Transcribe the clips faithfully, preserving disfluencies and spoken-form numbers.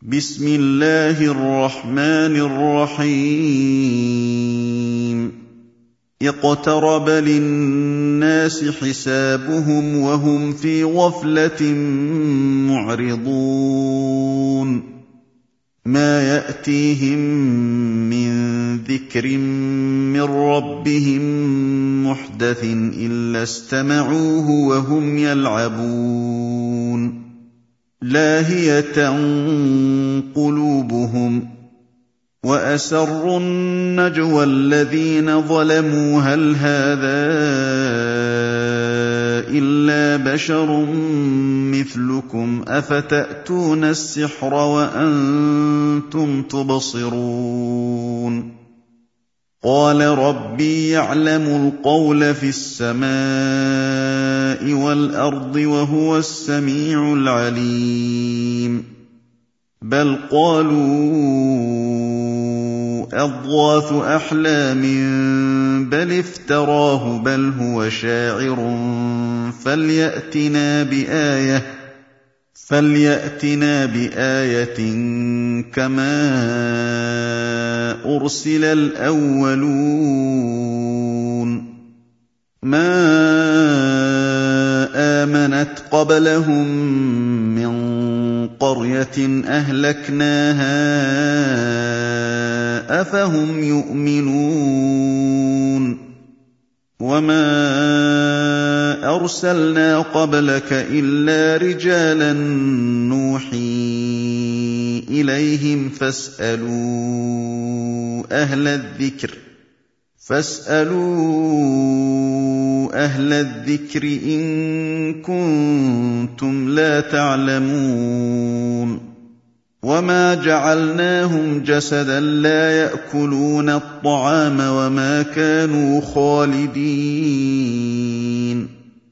بسم الله الرحمن الرحيم اقترب للناس حسابهم وهم في غفلة معرضون ما يأتيهم من ذكر من ربهم محدث إلا استمعوه وهم يلعبون لاهية قلوبهم وأسروا النجوى الذين ظلموا هل هذا إلا بشر مثلكم أفتأتون السحر وأنتم تبصرون قال ربي يعلم القول في السماء والأرض وهو السميع العليم بل قالوا أضغاث أحلام بل افتراه بل هو شاعر فليأتنا بآية فليأتنا بآية كما أرسل الأولون ما آمنت قبلهم من قرية أهلكناها أفهم يؤمنون وما أرسلنا قبلك إلا رجالا نوحي إليهم فاسألوا أهل الذكر فاسألوا أهل الذكر إن كنتم لا تعلمون وما جعلناهم جسدا لا يأكلون الطعام وما كانوا خالدين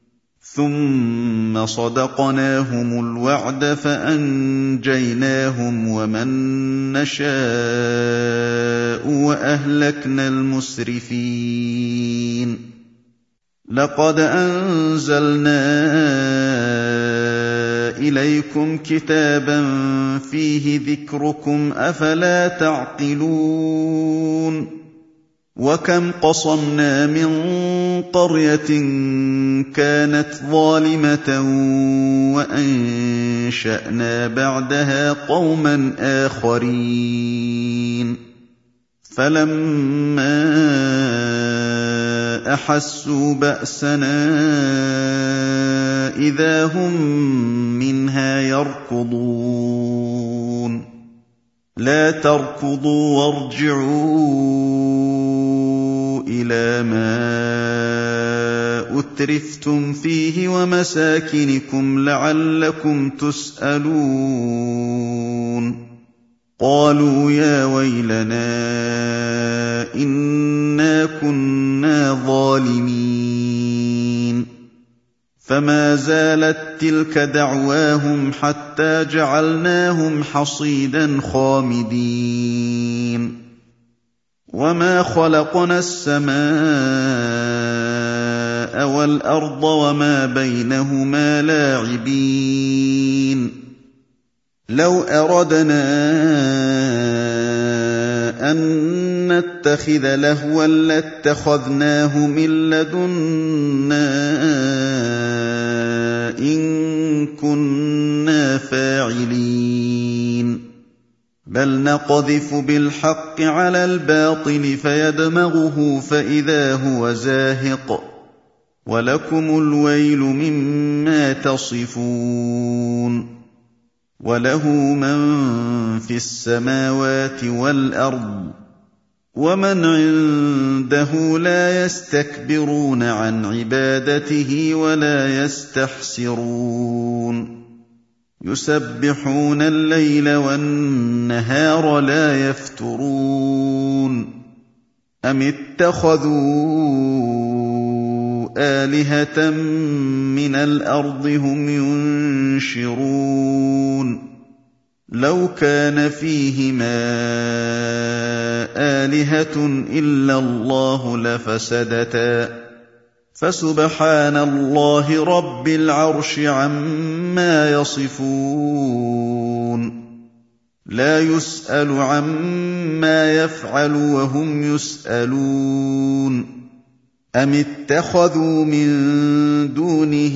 ثم صدقناهم الوعد فأنجيناهم ومن نشاء وأهلكنا المسرفين لقد أنزلنا إليكم كتابا فيه ذكركم أفلا تعقلون وكم قصمنا من قرية كانت ظالمة وأنشأنا بعدها قوما آخرين فلما أحسوا بأسنا إذا هم منها يركضون لا تركضوا وارجعوا إلى ما أترفتم فيه ومساكنكم لعلكم تسألون قالوا يا ويلنا إنا كنا ظالمين فما زالت تلك دعواهم حتى جعلناهم حصيدا خامدين وما خلقنا السماء والأرض وما بينهما لاعبين لو أردنا أن نتخذ لهوا لاتخذناه من لدنا إن كنا فاعلين بل نقذف بالحق على الباطل فيدمغه فإذا هو زاهق ولكم الويل مما تصفون وله من في السماوات والأرض ومن عنده لا يستكبرون عن عبادته ولا يستحسرون يسبحون الليل والنهار لا يفترون أم اتخذوا آلهة من الأرض هم ينشرون لو كان فيهما آلهة إلا الله لفسدتا فسبحان الله رب العرش عما يصفون لَا يُسْأَلُ عَمَّا يَفْعَلُ وَهُمْ يُسْأَلُونَ أَمِ اتَّخَذُوا مِن دُونِهِ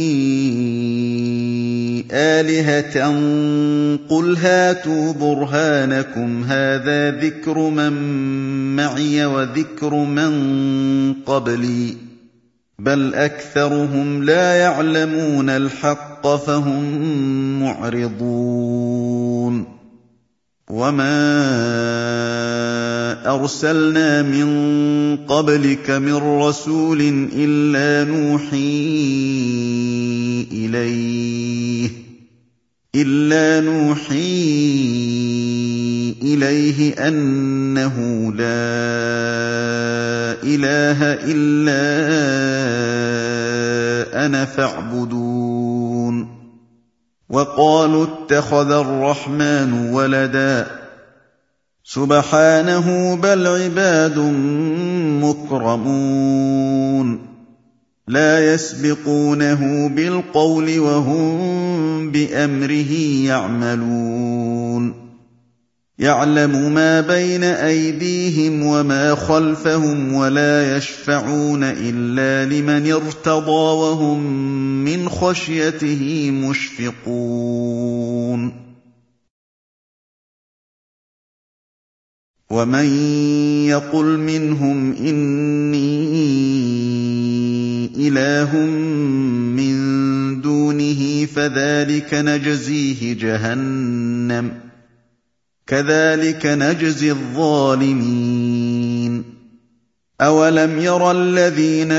آلِهَةً قُلْ هَاتُوا بُرْهَانَكُمْ هَٰذَا ذِكْرُ مَن مَّعِيَ وَذِكْرُ مَن قَبْلِي ۗ بَلْ أَكْثَرُهُمْ لَا يَعْلَمُونَ الْحَقَّ فَهُم مُّعْرِضُونَ وَمَا أَرْسَلْنَا مِن قَبْلِكَ مِن رَّسُولٍ إِلَّا نُوحِي إِلَيْهِ إِلَّا نُوحِي إِلَيْهِ أَنَّهُ لَا إِلَٰهَ إِلَّا أَنَا فَاعْبُدُونِ وَقَالُوا اتَّخَذَ الرَّحْمَٰنُ وَلَدًا سُبْحَانَهُ بَلْ عِبَادٌ مُّكْرَمُونَ لَا يَسْبِقُونَهُ بِالْقَوْلِ وَهُم بِأَمْرِهِ يَعْمَلُونَ يَعْلَمُ مَا بَيْنَ أَيْدِيهِمْ وَمَا خَلْفَهُمْ وَلَا يَشْفَعُونَ إِلَّا لِمَنِ ارْتَضَىٰ وَهُم مِّنْ خَشْيَتِهِ مُشْفِقُونَ وَمَن يَقُلْ مِنْهُمْ إِنِّي إِلَٰهٌ مِّن دُونِهِ فَذَٰلِكَ نَجْزِيهِ جَهَنَّمَ ۚ كَذَٰلِكَ نَجْزِي الظَّالِمِينَ أَوَلَمْ يَرَ الَّذِينَ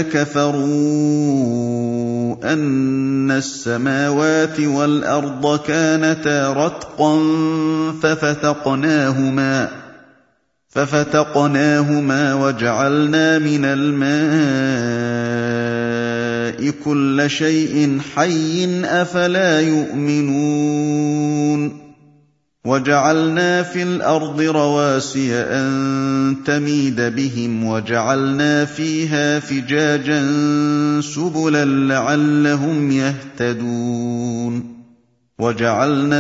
كَفَرُوا أَنَّ السَّمَاوَاتِ وَالْأَرْضَ كَانَتَا رَتْقًا فَفَتَقْنَاهُمَا فَفَتَقْنَاهُمَا وَجَعَلْنَا مِنَ الْمَاءِ كُلَّ شَيْءٍ حَيٍّ ۖ أَفَلَا يُؤْمِنُونَ وَجَعَلْنَا فِي الْأَرْضِ رَوَاسِيَ أَن تَمِيدَ بِهِمْ وَجَعَلْنَا فِيهَا فِجَاجًا سُبُلًا لَّعَلَّهُمْ يَهْتَدُونَ وَجَعَلْنَا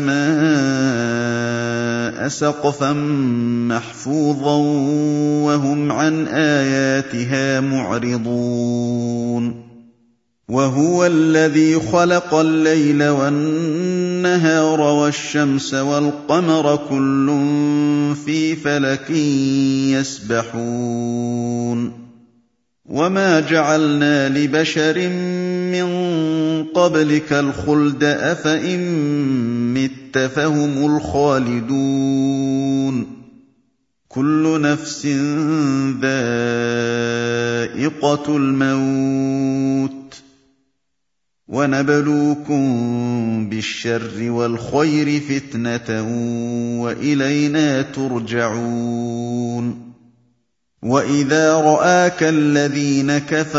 السَّمَاءَ سَقْفًا مَّحْفُوظًا وَهُمْ عَنْ آيَاتِهَا مُعْرِضُونَ وَهُوَ الَّذِي خَلَقَ اللَّيْلَ وَالنَّهَارَ وَالشَّمْسَ وَالْقَمَرَ كُلٌّ فِي فَلَكٍ يَسْبَحُونَ وَمَا جَعَلْنَا لِبَشَرٍ مِّن قَبْلِكَ الْخُلْدَ ۖ أَفَإِن مِّتَّ فَهُمُ الْخَالِدُونَ كُلُّ نَفْسٍ ذَائِقَةُ الْمَوْتِ ۖ وَنَبْلُوكُم بِالشَّرِّ وَالْخَيْرِ فِتْنَةً ۖ وَإِلَيْنَا تُرْجَعُونَ وَإِذَا رَآكَ الَّذِينَ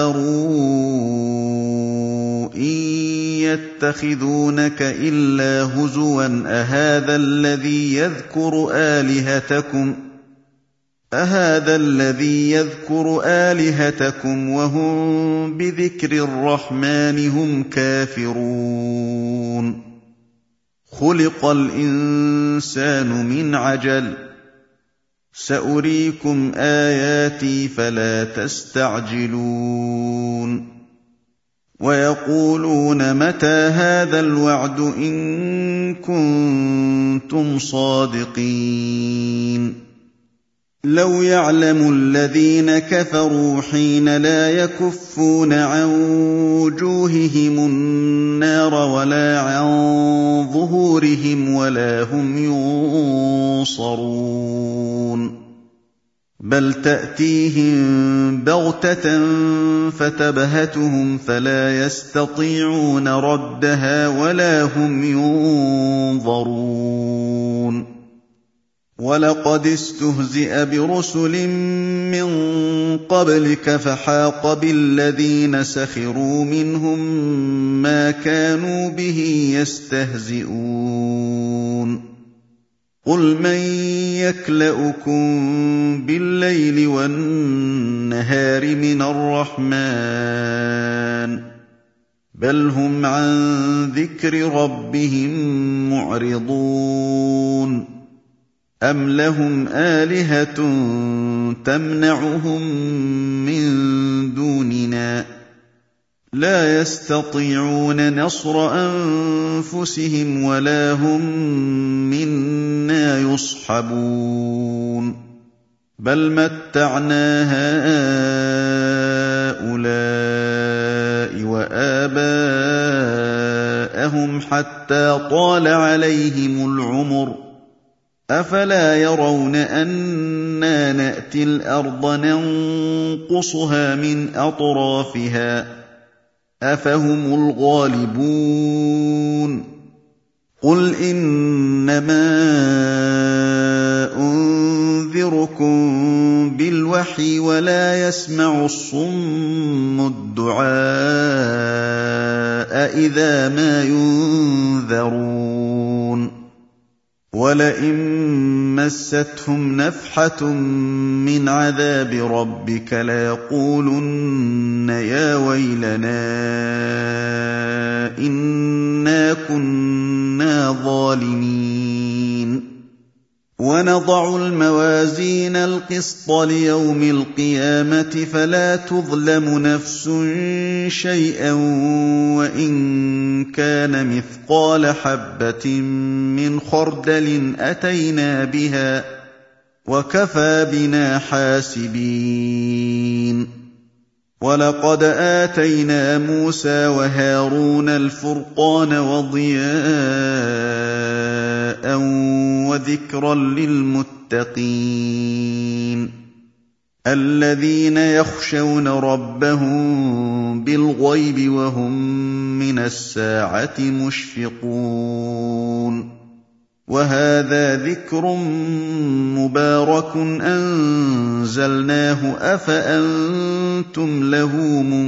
كَفَرُوا إِن يَتَّخِذُونَكَ إِلَّا هُزُوًا أَهَٰذَا الَّذِي يَذْكُرُ آلِهَتَكُمْ أَهَٰذَا الَّذِي يَذْكُرُ آلِهَتَكُمْ وَهُم بِذِكْرِ الرَّحْمَٰنِ هُمْ كَافِرُونَ خُلِقَ الْإِنسَانُ مِنْ عَجَلٍ ۚ سَأُرِيكُمْ آيَاتِي فَلَا تَسْتَعْجِلُونِ وَيَقُولُونَ مَتَىٰ هَٰذَا الْوَعْدُ إِن كُنتُمْ صَادِقِينَ لَوْ يَعْلَمُ الَّذِينَ كَفَرُوا حِينَ لَا يَكُفُّونَ عَن وُجُوهِهِمُ النَّارَ وَلَا عَن ظُهُورِهِمْ وَلَا هُمْ يُنصَرُونَ بَلْ تَأْتِيهِم بَغْتَةً فَتَبْهَتُهُمْ فَلَا يَسْتَطِيعُونَ رَدَّهَا وَلَا هُمْ يُنظَرُونَ وَلَقَدِ اسْتُهْزِئَ بِرُسُلٍ مِّن قَبْلِكَ فَحَاقَ بِالَّذِينَ سَخِرُوا مِنْهُم مَّا كَانُوا بِهِ يَسْتَهْزِئُونَ قُلْ مَن يَكْلَؤُكُم بِاللَّيْلِ وَالنَّهَارِ مِنَ الرَّحْمَٰنِ بل هم عن ذكر ربهم معرضون أم لهم آلهة تمنعهم من دوننا لا يستطيعون نصر أنفسهم ولا هم منا يصحبون بل متعنا هؤلاء وآباءهم حتى طال عليهم العمر أفلا يرون أنا نأتي الأرض ننقصها من أطرافها أفهم الغالبون قل إنما أنذركم بالوحي ولا يسمع الصم الدعاء إذا ما ينذرون ولئن مستهم نفحة من عذاب ربك ليقولن يا ويلنا إنا كنا ظالمين ونضع الموازين القسط ليوم القيامة فلا تظلم نفس شيئا وإن كان مثقال حبة من خردل أتينا بها وكفى بنا حاسبين ولقد آتينا موسى وهارون الفرقان وضياء وذكرا للمتقين الذين يخشون ربهم بالغيب وهم من الساعة مشفقون وهذا ذكر مبارك أنزلناه أفأنتم له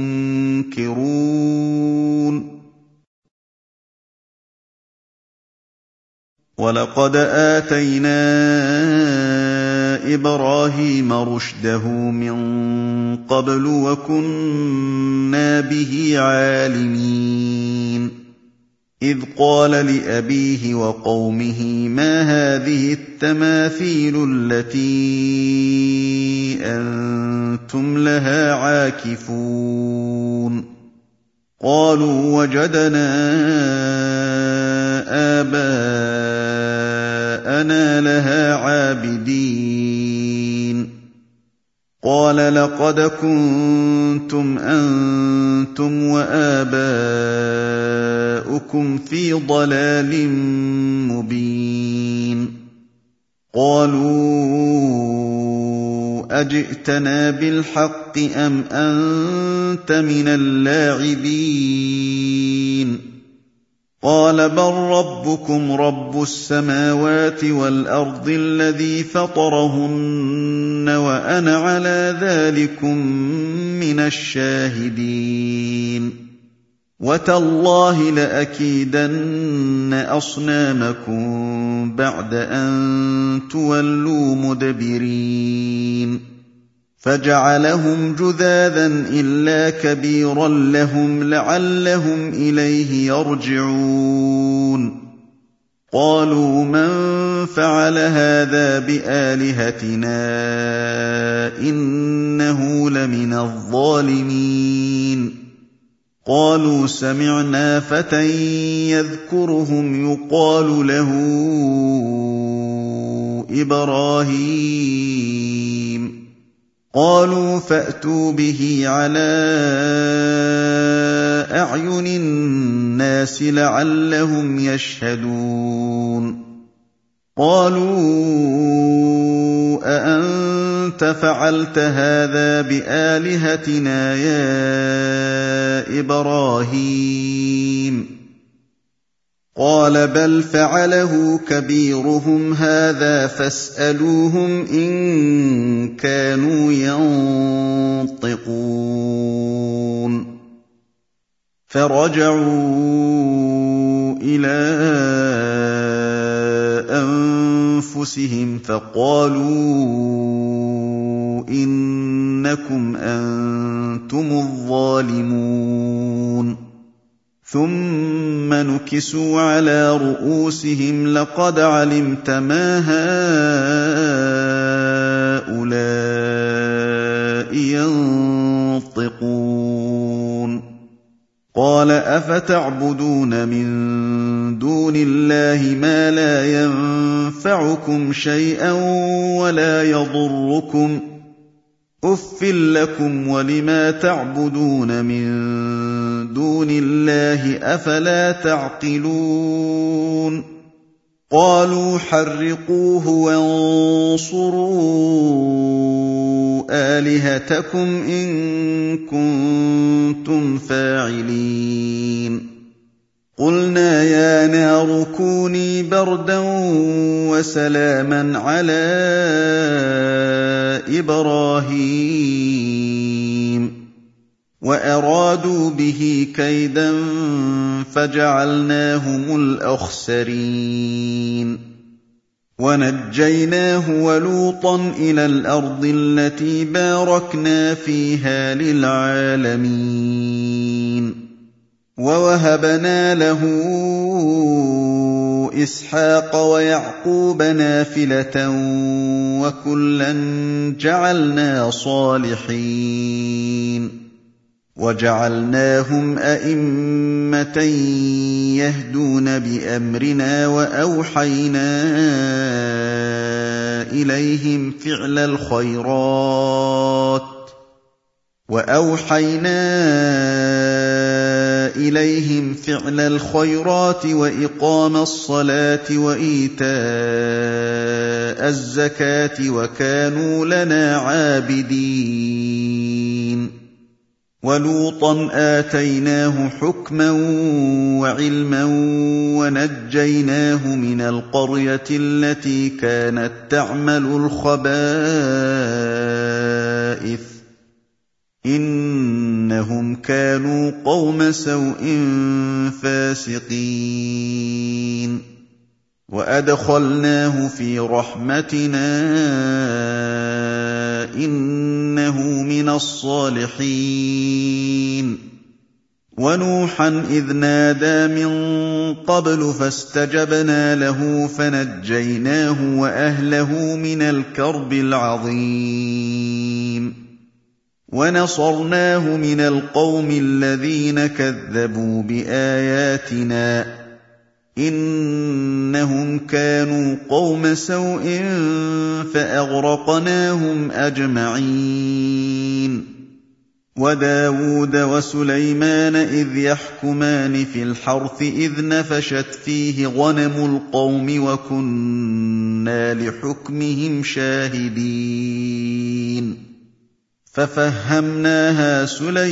منكرون ولقد آتينا إبراهيم رشده من قبل وكنا به عالمين إذ قال لأبيه وقومه ما هذه التماثيل التي أنتم لها عاكفون قالوا وجدنا آباءنا لها عابدين قال لقد كنتم أنتم وآباؤكم في ضلال مبين قالوا أجئتنا بالحق أم أنت من اللاعبين قال بل ربكم رب السماوات والأرض الذي فطرهن وأنا على ذلكم من الشاهدين وتالله لأكيدن أصنامكم بعد أن تولوا مدبرين فجعلهم جذاذا إلا كبيرا لهم لعلهم إليه يرجعون قالوا من فعل هذا بآلهتنا إنه لمن الظالمين قالوا سمعنا فتى يذكرهم يقال له إبراهيم قالوا فأتوا به على أعين الناس لعلهم يشهدون قالوا أأنت فعلت هذا بآلهتنا يا إبراهيم قال بل فعله كبيرهم هذا فاسألوهم إن كانوا ينطقون فرجعوا إلى أنفسهم فقالوا إنكم أنتم الظالمون ثم نكسوا على رؤوسهم لقد علمت ما هؤلاء ينطقون قال أفتعبدون من دون الله ما لا ينفعكم شيئا ولا يضركم أُفٍّ لكم ولما تعبدون من دون الله أفلا تعقلون قالوا حرقوه وانصروا آلهتكم إن كنتم فاعلين قلنا يا نار كوني بردا وسلاما على إبراهيم وأرادوا به كيدا فجعلناهم الأخسرين ونجيناه ولوطا إلى الأرض التي باركنا فيها للعالمين ووهبنا له إسحاق ويعقوب نافلة وكلا جعلنا صالحين وجعلناهم أئمة يهدون بأمرنا وأوحينا إليهم فعل الخيرات وأوحينا إليهم فعل الخيرات وإقام الصلاة وإيتاء الزكاة وكانوا لنا عابدين ولوطا آتيناه حكما وعلما ونجيناه من القرية التي كانت تعمل الخبائث إنهم كانوا قوم سوء فاسقين وأدخلناه في رحمتنا إنه من الصالحين ونوحا إذ نادى من قبل فاستجبنا له فنجيناه وأهله من الكرب العظيم ونصرناه من القوم الذين كذبوا بآياتنا إنهم كانوا قوم سوء فأغرقناهم أجمعين وداود وسليمان إذ يحكمان في الحرث إذ نفشت فيه غنم القوم وكنا لحكمهم شاهدين ففهمناها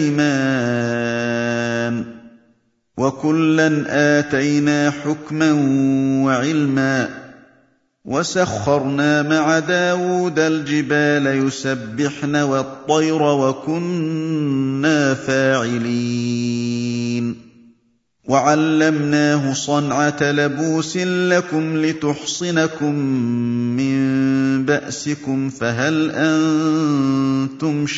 سليمان وكلا آتينا حكما وعلما وسخرنا مع داود الجبال يسبحن والطير وكنا فاعلين وعلمناه صنعة لبوس لكم لتحصنكم من بأسكم فهل أنتم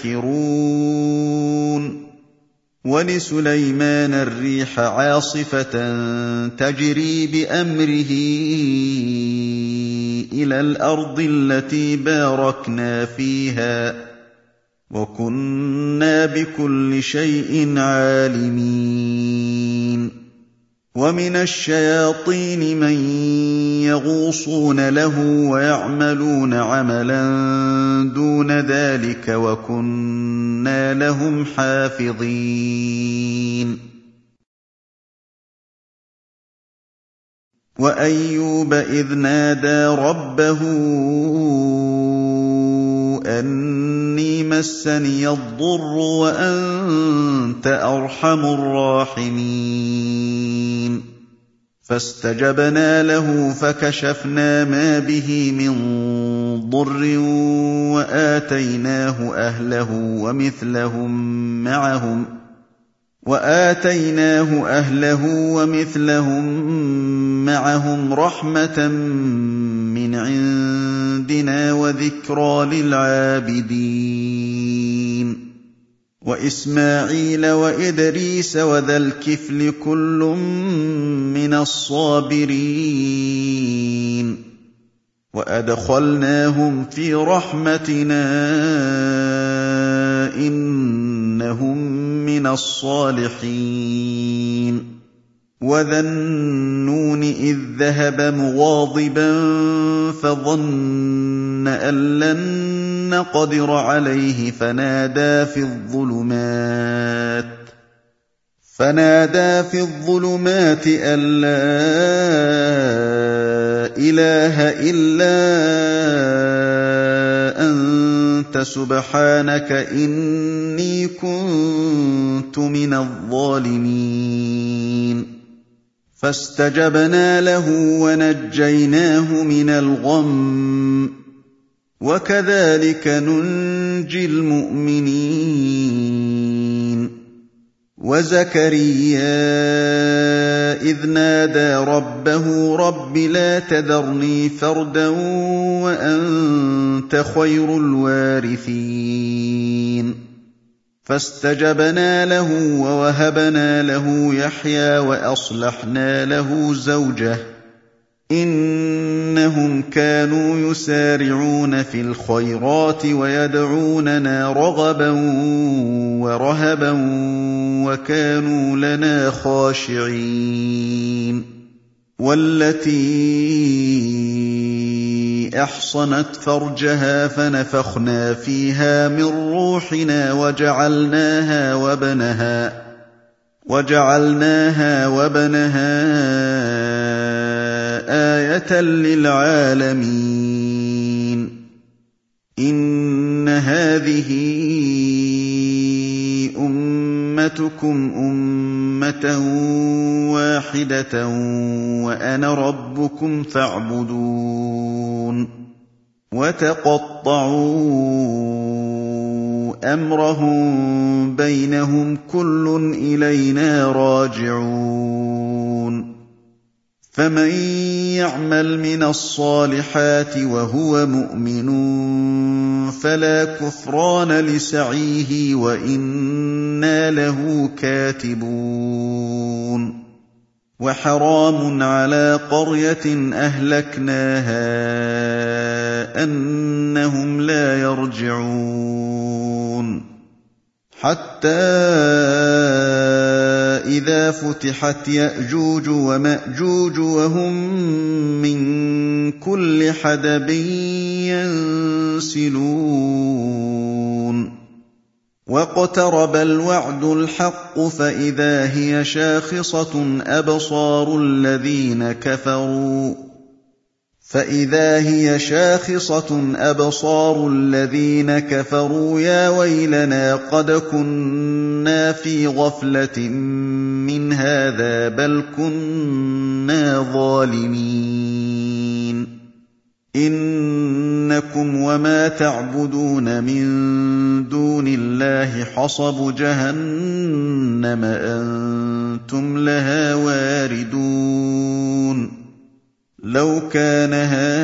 شاكرون ولسليمان الريح عاصفة تجري بأمره إلى الأرض التي باركنا فيها وكنا بكل شيء عالمين ومن الشياطين من يغوصون له ويعملون عملا دون ذلك وكنا لهم حافظين وأيوب إذ نادى ربه أني مسني الضر وأنت أرحم الراحمين فاستجبنا له فكشفنا ما به من ضر وآتيناه أهله ومثلهم معهم وآتيناه أهله ومثلهم معهم رحمة من عندنا وذكرى للعابدين وإسماعيل وإدريس وذا الكفل كل من الصابرين وأدخلناهم في رحمتنا إنهم من الصالحين وذا النون إذ ذهب مغاضبا فظن أن لن نقدر عليه فنادى في الظلمات فنادى في الظلمات أن لا إله إلا أنت سبحانك إني كنت من الظالمين فاستجبنا له ونجيناه من الغم وكذلك ننجي المؤمنين وزكريا إذ نادى ربه رب لا تذرني فردا وأنت خير الوارثين فاستجبنا له ووهبنا له يحيى وأصلحنا له زوجه إنهم كانوا يسارعون في الخيرات ويدعوننا رغبا ورهبا وكانوا لنا خاشعين والتي أحصنت فرجها فنفخنا فيها من روحنا وجعلناها وبنها وجعلناها وبنها آية للعالمين إن هذه أمتكم أمة واحدة وأنا ربكم فاعبدون وتقطعوا أمرهم بينهم كل إلينا راجعون فمن يعمل من الصالحات وهو مؤمن فلا كفران لسعيه وإنا له كاتبون وحرام على قرية أهلكناها أنهم لا يرجعون حتى إذا فتحت يأجوج ومأجوج وهم من كل حدب ينسلون واقترب الوعد الحق فإذا هي شاخصة أبصار الذين كفروا فإذا هي شاخصة أبصار الذين كفروا يا ويلنا قد كنا في غفلة من هذا بل كنا ظالمين إنكم وما تعبدون من دون الله حصب جهنم أنتم لها واردون لو كان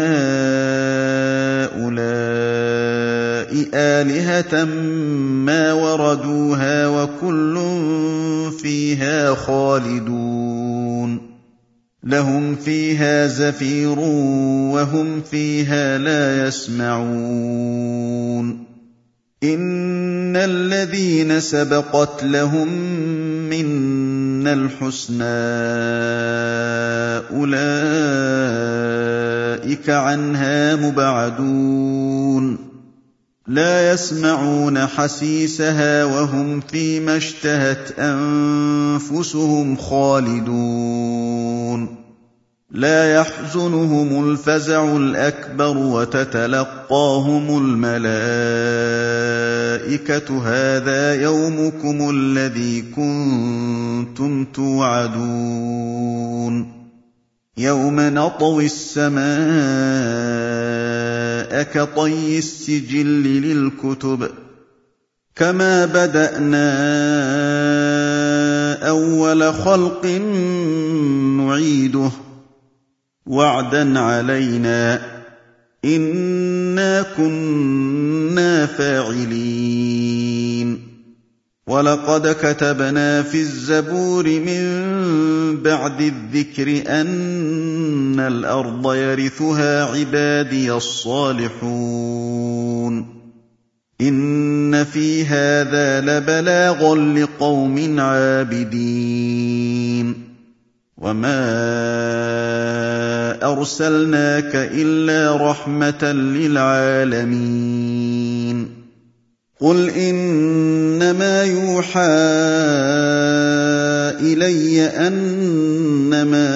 هؤلاء آلهة ما وردوها وكل فيها خالدون لهم فيها زفير وهم فيها لا يسمعون إن الذين سبقت لهم منا الحسنى أولئك عنها مبعدون لا يسمعون حسيسها وهم فيما اشتهت أنفسهم خالدون لا يحزنهم الفزع الأكبر وتتلقاهم الملائكة هذا يومكم الذي كنتم توعدون يوم نطوي السماء كطي السجل للكتب كما بدأنا أول خلق نعيده وعدا علينا إنا كنا فاعلين وَلَقَدْ كَتَبْنَا فِي الزَّبُورِ مِن بَعْدِ الذِّكْرِ أَنَّ الْأَرْضَ يَرِثُهَا عِبَادِيَ الصَّالِحُونَ إِنَّ فِي هَٰذَا لَبَلَاغًا لِّقَوْمٍ عَابِدِينَ وَمَا أَرْسَلْنَاكَ إِلَّا رَحْمَةً لِّلْعَالَمِينَ قُلْ إِنَّمَا يُوحَىٰ إِلَيَّ أَنَّمَا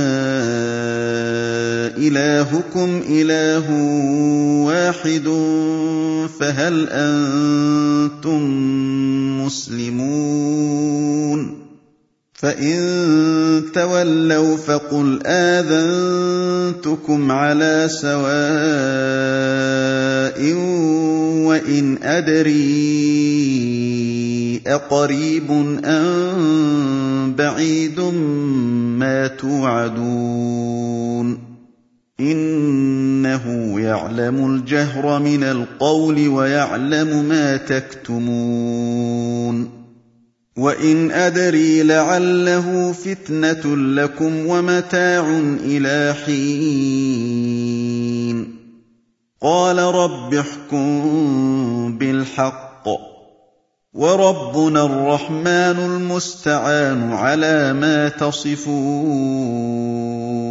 إِلَٰهُكُمْ إِلَٰهٌ وَاحِدٌ فَهَلْ أَنتُم مُّسْلِمُونَ فَإِن تَوَلَّوْا فَقُلْ آذَنتُكُمْ عَلَىٰ سَوَاءٍ وَإِنْ أَدْرِي أَقَرِيبٌ أَم بَعِيدٌ مَّا تُوعَدُونَ إِنَّهُ يَعْلَمُ الْجَهْرَ مِنَ الْقَوْلِ وَيَعْلَمُ مَا تَكْتُمُونَ وَإِنْ أَدْرِي لَعَلَّهُ فِتْنَةٌ لَّكُمْ وَمَتَاعٌ إِلَىٰ حِينٍ قَالَ رَبِّ احْكُم بِالْحَقِّ وَرَبُّنَا الرَّحْمَٰنُ الْمُسْتَعَانُ عَلَىٰ مَا تَصِفُونَ